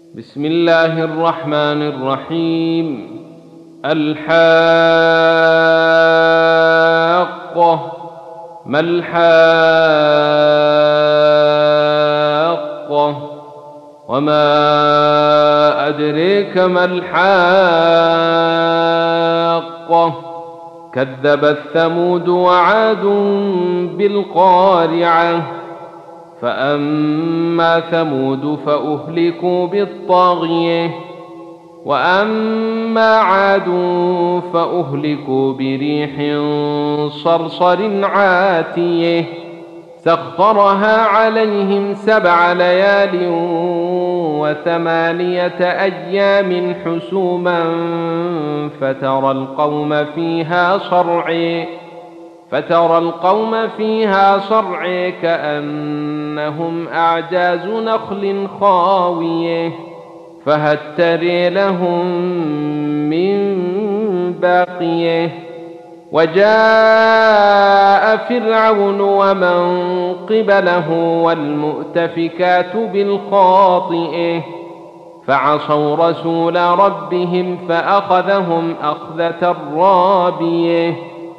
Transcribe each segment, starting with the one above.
بسم الله الرحمن الرحيم. الحاقة. ما الحاقة؟ وما أدريك ما الحاقة؟ كذبت ثمود وعاد بالقارعة. فأما ثمود فأهلكوا بالطاغية، وأما عاد فأهلكوا بريح صرصر عاتية سخرها عليهم 7 ليال و8 أيام حسوما فترى القوم فيها صرعى كأنهم أعجاز نخل خاوية فهل ترى لهم من باقية. وجاء فرعون ومن قبله والمؤتفكات بالخاطئة فعصوا رسول ربهم فأخذهم أخذة رابية.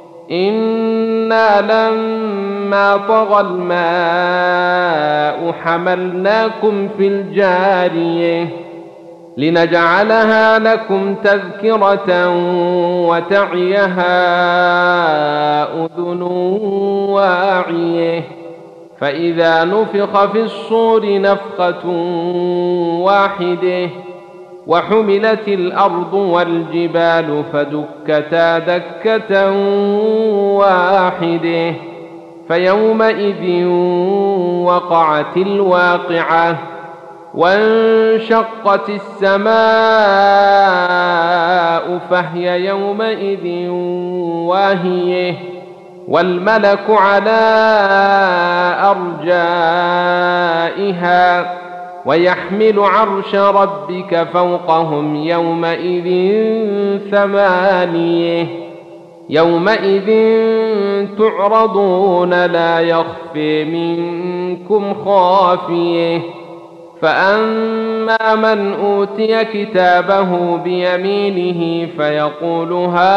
إنا لما طغى الماء حملناكم في الجارية لنجعلها لكم تذكرة وتعيها أذن واعية. فإذا نفخ في الصور نفخة واحدة وحملت الأرض والجبال فدكتا دكة واحدة فيومئذ وقعت الواقعة وانشقت السماء فهي يومئذ واهية والملك على أرجائها ويحمل عرش ربك فوقهم يومئذ 8. يومئذ تعرضون لا يخفي منكم خافية. فأما من أوتي كتابه بيمينه فيقول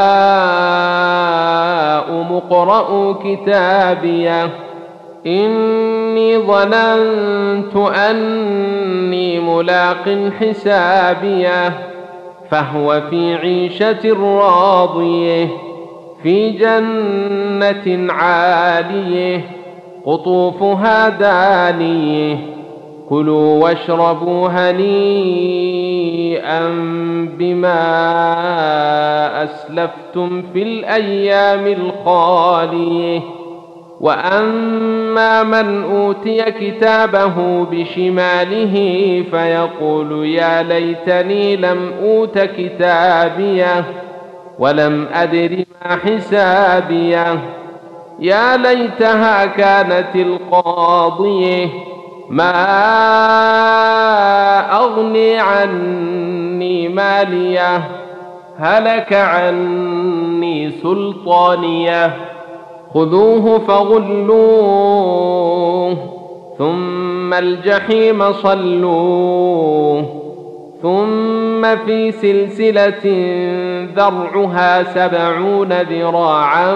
هاؤم اقرءوا كتابيه إني ظننت أني ملاق حسابيه فهو في عيشة راضية في جنة عالية قطوفها دانية كلوا واشربوا هنيئا بما أسلفتم في الأيام الخالية. وأما من أوتي كتابه بشماله فيقول يا ليتني لم أوت كتابيه ولم أدر ما حسابيه يا ليتها كانت القاضية ما أغني عني ماليه هلك عني سلطانيه خذوه فغلوه ثم الجحيم صلوه ثم في سلسلة ذرعها 70 ذراعا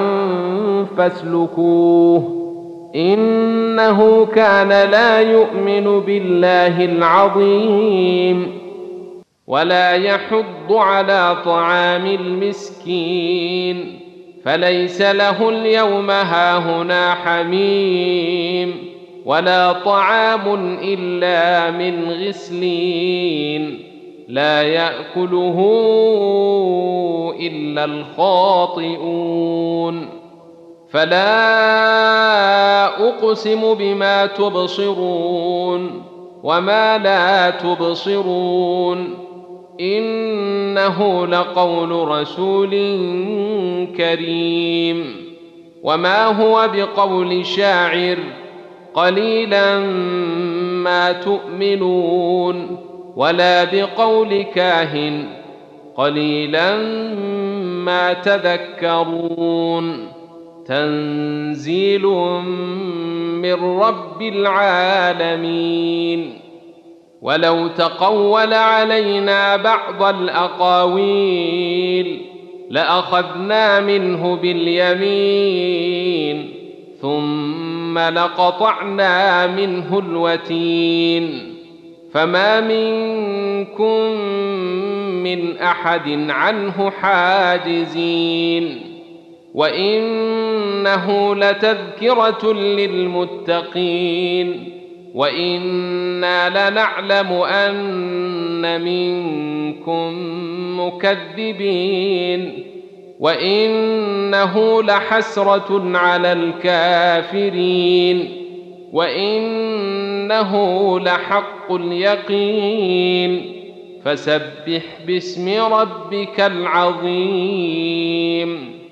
فاسلكوه إنه كان لا يؤمن بالله العظيم ولا يحض على طعام المسكين فليس له اليوم هاهنا حميم ولا طعام إلا من غسلين لا يأكله إلا الخاطئون. فلا أقسم بما تبصرون وما لا تبصرون إنه لقول رسول كريم وما هو بقول شاعر قليلا ما تؤمنون ولا بقول كاهن قليلا ما تذكرون تنزيل من رب العالمين. ولو تقول علينا بعض الأقاويل لأخذنا منه باليمين ثم لقطعنا منه الوتين فما منكم من أحد عنه حاجزين وإنه لتذكرة للمتقين وإنا لنعلم أن منكم مكذبين وإنه لحسرة على الكافرين وإنه لحق اليقين فسبح باسم ربك العظيم